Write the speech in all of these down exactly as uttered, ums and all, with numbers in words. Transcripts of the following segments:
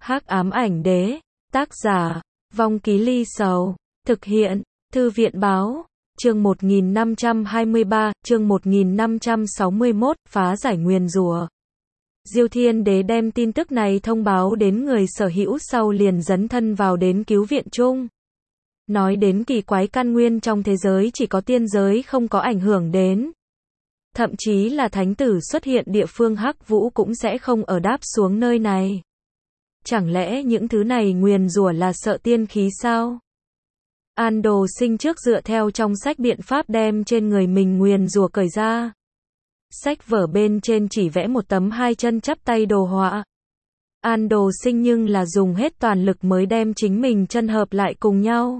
Hắc ám ảnh đế, tác giả, Vong Ký Ly Sầu, thực hiện, Thư viện báo, chương một nghìn năm trăm hai mươi ba, chương một nghìn năm trăm sáu mươi mốt, phá giải nguyền rủa. Diêu Thiên Đế đem tin tức này thông báo đến người sở hữu sau liền dấn thân vào đến cứu viện chung. Nói đến kỳ quái căn nguyên trong thế giới chỉ có tiên giới không có ảnh hưởng đến. Thậm chí là thánh tử xuất hiện địa phương Hắc Vũ cũng sẽ không ở đáp xuống nơi này. Chẳng lẽ những thứ này nguyền rủa là sợ tiên khí sao? An Đồ Sinh trước dựa theo trong sách biện pháp đem trên người mình nguyền rủa cởi ra. Sách vở bên trên chỉ vẽ một tấm hai chân chắp tay đồ họa. An Đồ Sinh nhưng là dùng hết toàn lực mới đem chính mình chân hợp lại cùng nhau.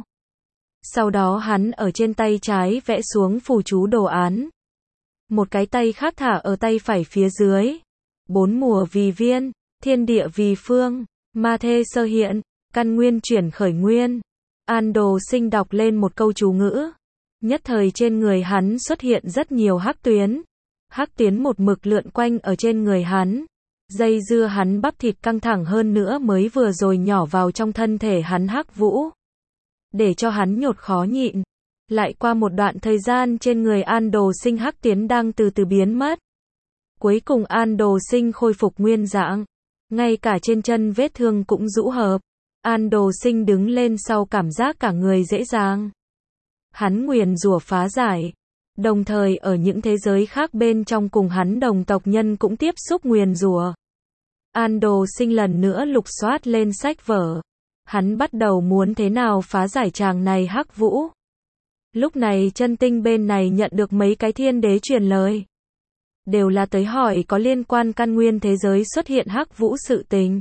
Sau đó hắn ở trên tay trái vẽ xuống phù chú đồ án. Một cái tay khác thả ở tay phải phía dưới. Bốn mùa vì viên, thiên địa vì phương, ma thê sơ hiện, căn nguyên chuyển khởi nguyên. An Đồ Sinh đọc lên một câu chú ngữ. Nhất thời trên người hắn xuất hiện rất nhiều hắc tuyến. Hắc tuyến một mực lượn quanh ở trên người hắn. Dây dưa hắn bắp thịt căng thẳng hơn nữa mới vừa rồi nhỏ vào trong thân thể hắn Hắc Vũ. Để cho hắn nhột khó nhịn. Lại qua một đoạn thời gian trên người An Đồ Sinh hắc tuyến đang từ từ biến mất. Cuối cùng An Đồ Sinh khôi phục nguyên dạng. Ngay cả trên chân vết thương cũng rũ hợp. An Đồ Sinh đứng lên sau cảm giác cả người dễ dàng. Hắn nguyền rủa phá giải. Đồng thời ở những thế giới khác bên trong cùng hắn đồng tộc nhân cũng tiếp xúc nguyền rủa. An Đồ Sinh lần nữa lục soát lên sách vở. Hắn bắt đầu muốn thế nào phá giải chàng này Hắc Vũ. Lúc này chân tinh bên này nhận được mấy cái thiên đế truyền lời. Đều là tới hỏi có liên quan căn nguyên thế giới xuất hiện Hắc Vũ sự tình.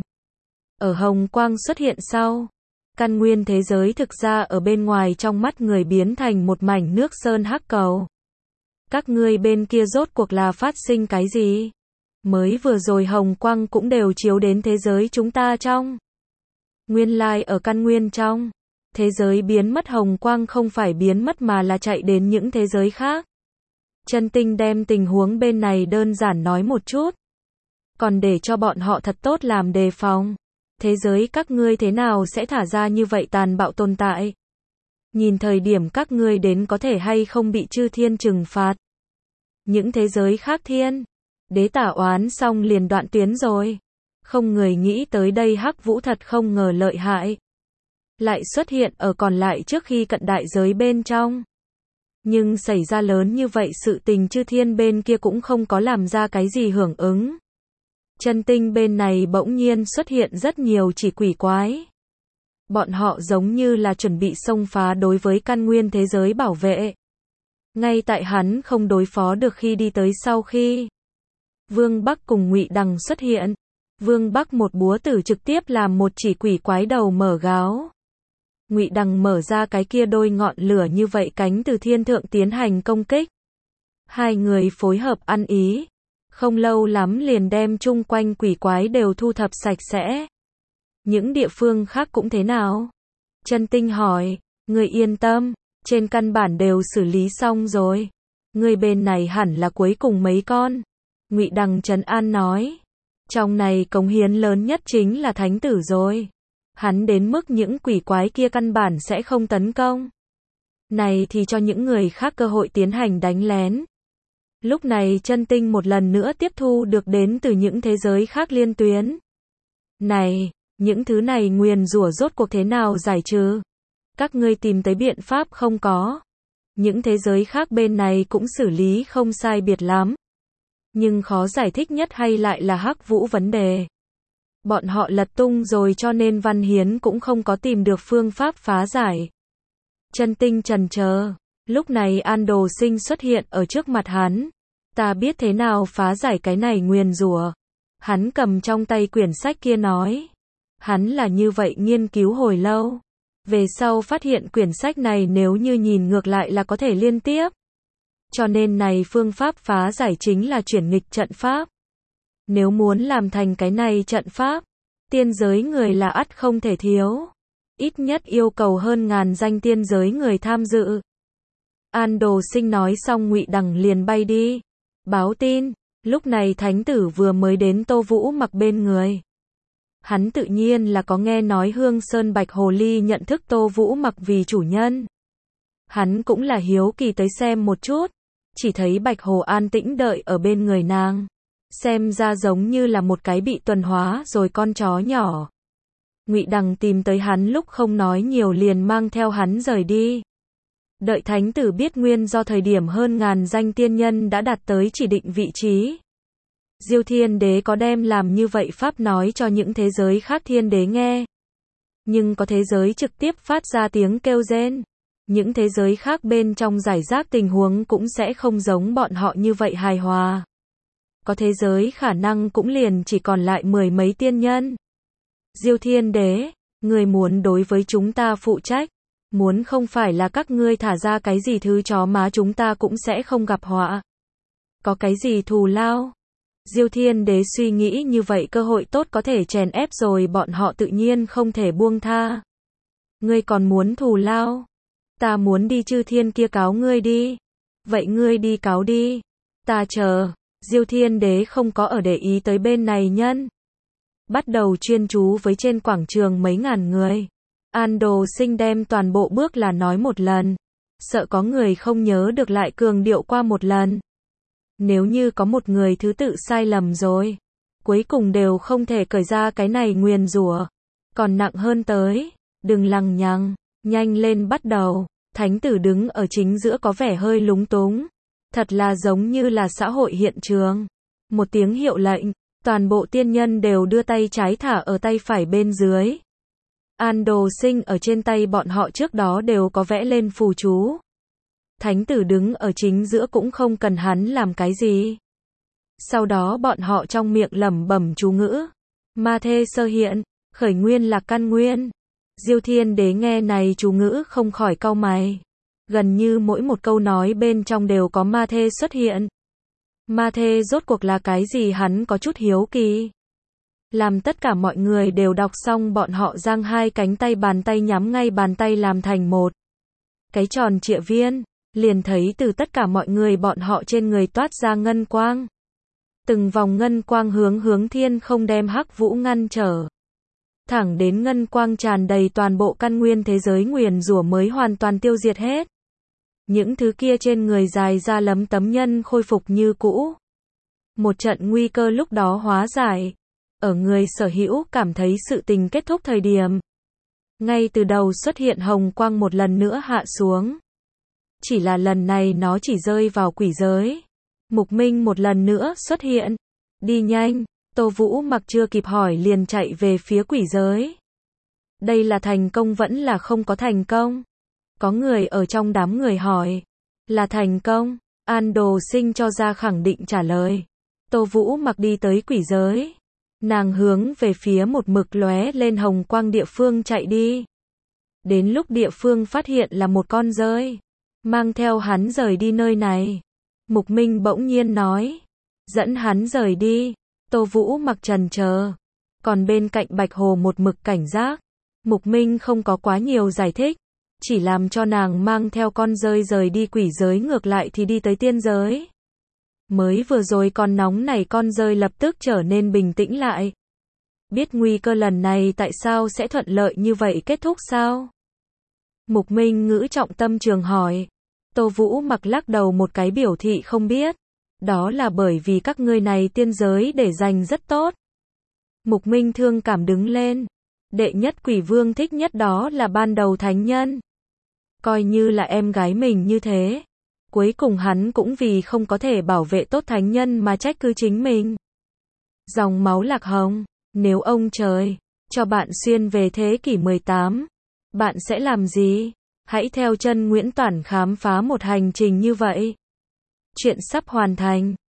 Ở Hồng Quang xuất hiện sau. Căn nguyên thế giới thực ra ở bên ngoài trong mắt người biến thành một mảnh nước sơn hắc cầu. Các ngươi bên kia rốt cuộc là phát sinh cái gì? Mới vừa rồi Hồng Quang cũng đều chiếu đến thế giới chúng ta trong. Nguyên lai ở căn nguyên trong. Thế giới biến mất Hồng Quang không phải biến mất mà là chạy đến những thế giới khác. Chân tinh đem tình huống bên này đơn giản nói một chút. Còn để cho bọn họ thật tốt làm đề phòng. Thế giới các ngươi thế nào sẽ thả ra như vậy tàn bạo tồn tại? Nhìn thời điểm các ngươi đến có thể hay không bị chư thiên trừng phạt. Những thế giới khác thiên. Đế tả oán xong liền đoạn tuyến rồi. Không người nghĩ tới đây Hắc Vũ thật không ngờ lợi hại. Lại xuất hiện ở còn lại trước khi cận đại giới bên trong. Nhưng xảy ra lớn như vậy sự tình chư thiên bên kia cũng không có làm ra cái gì hưởng ứng. Chân tinh bên này bỗng nhiên xuất hiện rất nhiều chỉ quỷ quái. Bọn họ giống như là chuẩn bị xông phá đối với căn nguyên thế giới bảo vệ. Ngay tại hắn không đối phó được khi đi tới sau khi. Vương Bắc cùng Ngụy Đằng xuất hiện. Vương Bắc một búa tử trực tiếp làm một chỉ quỷ quái đầu mở gáo. Ngụy Đằng mở ra cái kia đôi ngọn lửa như vậy cánh từ thiên thượng tiến hành công kích. Hai người phối hợp ăn ý. Không lâu lắm liền đem chung quanh quỷ quái đều thu thập sạch sẽ. Những địa phương khác cũng thế nào? Chân tinh hỏi, người yên tâm, trên căn bản đều xử lý xong rồi. Người bên này hẳn là cuối cùng mấy con. Ngụy Đằng trấn an nói. Trong này cống hiến lớn nhất chính là thánh tử rồi. Hắn đến mức những quỷ quái kia căn bản sẽ không tấn công. Này thì cho những người khác cơ hội tiến hành đánh lén. Lúc này chân tinh một lần nữa tiếp thu được đến từ những thế giới khác liên tuyến. Này, những thứ này nguyền rủa rốt cuộc thế nào giải trừ? Các ngươi tìm tới biện pháp không có? Những thế giới khác bên này cũng xử lý không sai biệt lắm. Nhưng khó giải thích nhất hay lại là Hắc Vũ vấn đề. Bọn họ lật tung rồi cho nên Văn Hiến cũng không có tìm được phương pháp phá giải. Chân tinh trần chờ. Lúc này An Đồ Sinh xuất hiện ở trước mặt hắn. Ta biết thế nào phá giải cái này nguyền rủa. Hắn cầm trong tay quyển sách kia nói. Hắn là như vậy nghiên cứu hồi lâu. Về sau phát hiện quyển sách này nếu như nhìn ngược lại là có thể liên tiếp. Cho nên này phương pháp phá giải chính là chuyển nghịch trận pháp. Nếu muốn làm thành cái này trận pháp, tiên giới người là ắt không thể thiếu. Ít nhất yêu cầu hơn ngàn danh tiên giới người tham dự. An Đồ Sinh nói xong Ngụy Đằng liền bay đi. Báo tin, lúc này thánh tử vừa mới đến Tô Vũ Mặc bên người. Hắn tự nhiên là có nghe nói Hương Sơn Bạch Hồ Ly nhận thức Tô Vũ Mặc vì chủ nhân. Hắn cũng là hiếu kỳ tới xem một chút, chỉ thấy Bạch Hồ an tĩnh đợi ở bên người nàng. Xem ra giống như là một cái bị tuần hóa rồi con chó nhỏ. Ngụy Đằng tìm tới hắn lúc không nói nhiều liền mang theo hắn rời đi. Đợi thánh tử biết nguyên do thời điểm hơn ngàn danh tiên nhân đã đạt tới chỉ định vị trí. Diêu Thiên Đế có đem làm như vậy pháp nói cho những thế giới khác thiên đế nghe. Nhưng có thế giới trực tiếp phát ra tiếng kêu rên. Những thế giới khác bên trong giải rác tình huống cũng sẽ không giống bọn họ như vậy hài hòa. Có thế giới khả năng cũng liền chỉ còn lại mười mấy tiên nhân. Diêu Thiên Đế, người muốn đối với chúng ta phụ trách. Muốn không phải là các ngươi thả ra cái gì thứ chó má chúng ta cũng sẽ không gặp họa. Có cái gì thù lao? Diêu Thiên Đế suy nghĩ như vậy cơ hội tốt có thể chèn ép rồi bọn họ tự nhiên không thể buông tha. Ngươi còn muốn thù lao? Ta muốn đi chư thiên kia cáo ngươi đi. Vậy ngươi đi cáo đi. Ta chờ. Diêu Thiên Đế không có ở để ý tới bên này nhân. Bắt đầu chuyên chú với trên quảng trường mấy ngàn người. An Đồ Sinh đem toàn bộ bước là nói một lần. Sợ có người không nhớ được lại cường điệu qua một lần. Nếu như có một người thứ tự sai lầm rồi, cuối cùng đều không thể cởi ra cái này nguyền rủa. Còn nặng hơn tới, đừng lằng nhằng, nhanh lên bắt đầu. Thánh tử đứng ở chính giữa có vẻ hơi lúng túng. Thật là giống như là xã hội hiện trường. Một tiếng hiệu lệnh, toàn bộ tiên nhân đều đưa tay trái thả ở tay phải bên dưới. An Đồ Sinh ở trên tay bọn họ trước đó đều có vẽ lên phù chú. Thánh tử đứng ở chính giữa cũng không cần hắn làm cái gì. Sau đó bọn họ trong miệng lẩm bẩm chú ngữ. Ma thê sơ hiện, khởi nguyên là căn nguyên. Diêu Thiên Đế nghe này chú ngữ không khỏi cau mày. Gần như mỗi một câu nói bên trong đều có ma thê xuất hiện. Ma thê rốt cuộc là cái gì hắn có chút hiếu kỳ. Làm tất cả mọi người đều đọc xong bọn họ giang hai cánh tay bàn tay nhắm ngay bàn tay làm thành một cái tròn trịa viên. Liền thấy từ tất cả mọi người bọn họ trên người toát ra ngân quang. Từng vòng ngân quang hướng hướng thiên không đem hắc vũ ngăn trở. Thẳng đến ngân quang tràn đầy toàn bộ căn nguyên thế giới nguyền rủa mới hoàn toàn tiêu diệt hết. Những thứ kia trên người dài ra lấm tấm nhân khôi phục như cũ. Một trận nguy cơ lúc đó hóa giải. Ở người sở hữu cảm thấy sự tình kết thúc thời điểm. Ngay từ đầu xuất hiện hồng quang một lần nữa hạ xuống. Chỉ là lần này nó chỉ rơi vào quỷ giới. Mục Minh một lần nữa xuất hiện. Đi nhanh, Tô Vũ Mặc chưa kịp hỏi liền chạy về phía quỷ giới. Đây là thành công vẫn là không có thành công? Có người ở trong đám người hỏi. Là thành công, An Đồ Sinh cho ra khẳng định trả lời. Tô Vũ Mặc đi tới quỷ giới. Nàng hướng về phía một mực lóe lên hồng quang địa phương chạy đi. Đến lúc địa phương phát hiện là một con rơi. Mang theo hắn rời đi nơi này. Mục Minh bỗng nhiên nói. Dẫn hắn rời đi. Tô Vũ Mặc trần chờ. Còn bên cạnh Bạch Hồ một mực cảnh giác. Mục Minh không có quá nhiều giải thích. Chỉ làm cho nàng mang theo con rơi rời đi quỷ giới ngược lại thì đi tới tiên giới. Mới vừa rồi còn nóng này con rơi lập tức trở nên bình tĩnh lại. Biết nguy cơ lần này tại sao sẽ thuận lợi như vậy kết thúc sao? Mục Minh ngữ trọng tâm trường hỏi. Tô Vũ Mặc lắc đầu một cái biểu thị không biết. Đó là bởi vì các ngươi này tiên giới để dành rất tốt. Mục Minh thương cảm đứng lên. Đệ nhất quỷ vương thích nhất đó là ban đầu thánh nhân. Coi như là em gái mình như thế. Cuối cùng hắn cũng vì không có thể bảo vệ tốt thánh nhân mà trách cứ chính mình. Dòng máu lạc hồng. Nếu ông trời cho bạn xuyên về thế kỷ mười tám, bạn sẽ làm gì? Hãy theo chân Nguyễn Toản khám phá một hành trình như vậy. Chuyện sắp hoàn thành.